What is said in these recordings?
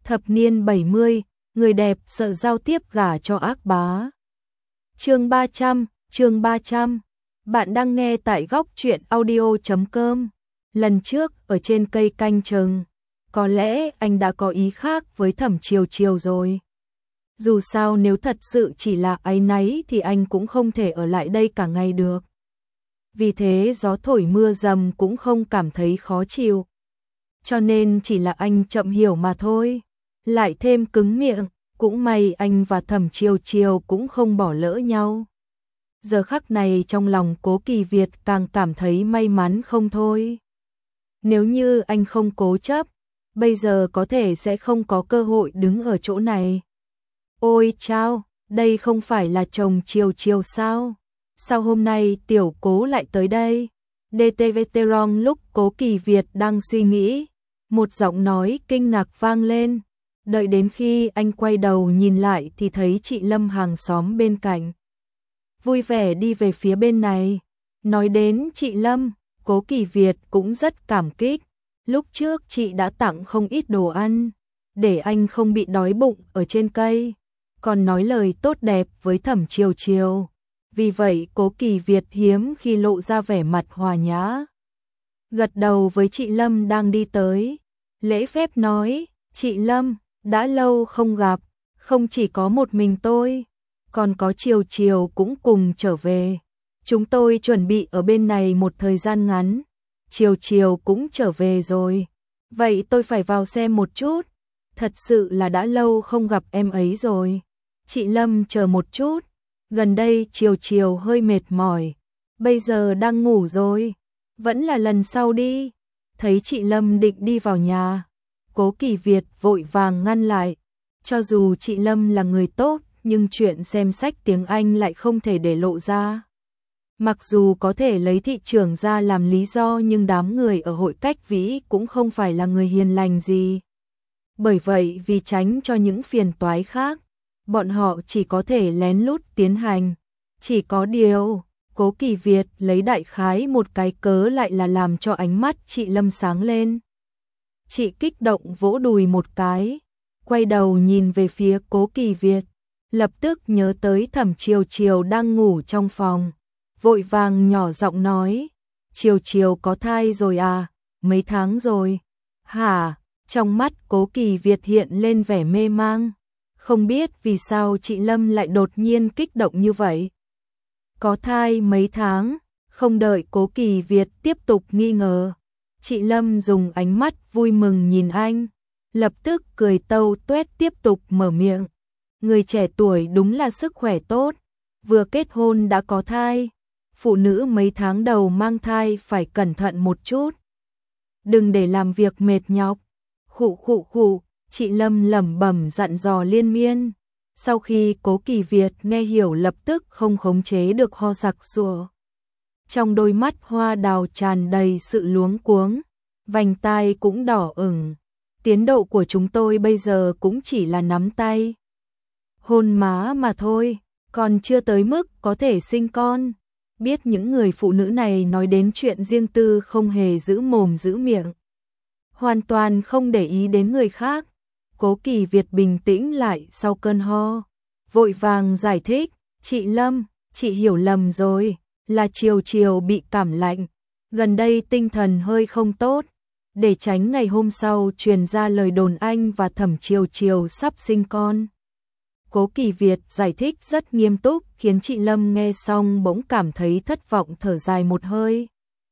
Thập niên 70, người đẹp sợ giao tiếp gả cho ác bá. Chương 300, bạn đang nghe tại góc truyện audio.com. Lần trước ở trên cây canh chừng, có lẽ anh đã có ý khác với Thẩm Chiều Chiều rồi. Dù sao nếu thật sự chỉ là áy náy thì anh cũng không thể ở lại đây cả ngày được. Vì thế gió thổi mưa dầm cũng không cảm thấy khó chịu. Cho nên chỉ là anh chậm hiểu mà thôi. Lại thêm cứng miệng, cũng may anh và Thẩm Chiều Chiều cũng không bỏ lỡ nhau. Giờ khắc này trong lòng Cố Kỳ Việt càng cảm thấy may mắn không thôi. Nếu như anh không cố chấp, bây giờ có thể sẽ không có cơ hội đứng ở chỗ này. Ôi chao, đây không phải là chồng Chiều Chiều sao? Sao hôm nay tiểu Cố lại tới đây? DTV lúc Cố Kỳ Việt đang suy nghĩ, một giọng nói kinh ngạc vang lên. Đợi đến khi anh quay đầu nhìn lại thì thấy chị Lâm hàng xóm bên cạnh. Vui vẻ đi về phía bên này. Nói đến chị Lâm, Cố Kỳ Việt cũng rất cảm kích. Lúc trước chị đã tặng không ít đồ ăn, để anh không bị đói bụng ở trên cây. Còn nói lời tốt đẹp với Thẩm Chiều Chiều. Vì vậy Cố Kỳ Việt hiếm khi lộ ra vẻ mặt hòa nhã. Gật đầu với chị Lâm đang đi tới. Lễ phép nói, chị Lâm, đã lâu không gặp, không chỉ có một mình tôi, còn có Chiều Chiều cũng cùng trở về. Chúng tôi chuẩn bị ở bên này một thời gian ngắn, Chiều Chiều cũng trở về rồi. Vậy tôi phải vào xem một chút, thật sự là đã lâu không gặp em ấy rồi. Chị Lâm chờ một chút, gần đây Chiều Chiều hơi mệt mỏi, bây giờ đang ngủ rồi, vẫn là lần sau đi. Thấy chị Lâm định đi vào nhà, Cố Kỳ Việt vội vàng ngăn lại. Cho dù chị Lâm là người tốt, nhưng chuyện xem sách tiếng Anh lại không thể để lộ ra. Mặc dù có thể lấy thị trường ra làm lý do nhưng đám người ở hội Cách Vĩ cũng không phải là người hiền lành gì. Bởi vậy vì tránh cho những phiền toái khác, bọn họ chỉ có thể lén lút tiến hành. Chỉ có điều, Cố Kỳ Việt lấy đại khái một cái cớ lại là làm cho ánh mắt chị Lâm sáng lên. Chị kích động vỗ đùi một cái, quay đầu nhìn về phía Cố Kỳ Việt, lập tức nhớ tới Thẩm Chiều Chiều đang ngủ trong phòng, vội vàng nhỏ giọng nói, Chiều Chiều có thai rồi à, mấy tháng rồi? Hả? Trong mắt Cố Kỳ Việt hiện lên vẻ mê mang, không biết vì sao chị Lâm lại đột nhiên kích động như vậy. Có thai mấy tháng? Không đợi Cố Kỳ Việt tiếp tục nghi ngờ, chị Lâm dùng ánh mắt vui mừng nhìn anh, lập tức cười tâu tuét tiếp tục mở miệng. Người trẻ tuổi đúng là sức khỏe tốt, vừa kết hôn đã có thai. Phụ nữ mấy tháng đầu mang thai phải cẩn thận một chút, đừng để làm việc mệt nhọc. Khụ khụ khụ, chị Lâm lẩm bẩm dặn dò liên miên. Sau khi Cố Kỳ Việt nghe hiểu lập tức không khống chế được ho sặc sụa. Trong đôi mắt hoa đào tràn đầy sự luống cuống, vành tai cũng đỏ ửng. Tiến độ của chúng tôi bây giờ cũng chỉ là nắm tay, hôn má mà thôi, còn chưa tới mức có thể sinh con. Biết những người phụ nữ này nói đến chuyện riêng tư không hề giữ mồm giữ miệng, hoàn toàn không để ý đến người khác. Cố Kỳ Việt bình tĩnh lại sau cơn ho, vội vàng giải thích, chị Lâm, chị hiểu lầm rồi, là Chiều Chiều bị cảm lạnh, gần đây tinh thần hơi không tốt, để tránh ngày hôm sau truyền ra lời đồn anh và Thẩm Chiều Chiều sắp sinh con. Cố Kỳ Việt giải thích rất nghiêm túc khiến chị Lâm nghe xong bỗng cảm thấy thất vọng thở dài một hơi.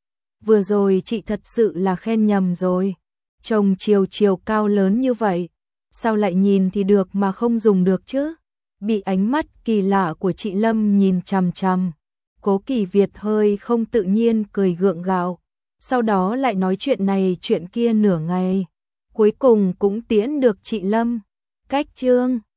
Vừa rồi chị thật sự là khen nhầm rồi, chồng Chiều Chiều cao lớn như vậy, sao lại nhìn thì được mà không dùng được chứ? Bị ánh mắt kỳ lạ của chị Lâm nhìn chằm chằm, Cố Kỳ Việt hơi không tự nhiên cười gượng gạo, sau đó lại nói chuyện này chuyện kia nửa ngày, cuối cùng cũng tiễn được chị Lâm. Cách chương